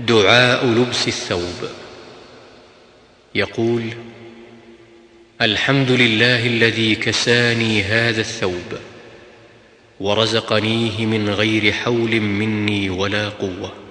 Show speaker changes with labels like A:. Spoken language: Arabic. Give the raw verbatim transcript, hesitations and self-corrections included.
A: دعاء لبس الثوب. يقول: الحمد لله الذي كساني هذا الثوب ورزقنيه من غير حول مني ولا قوة.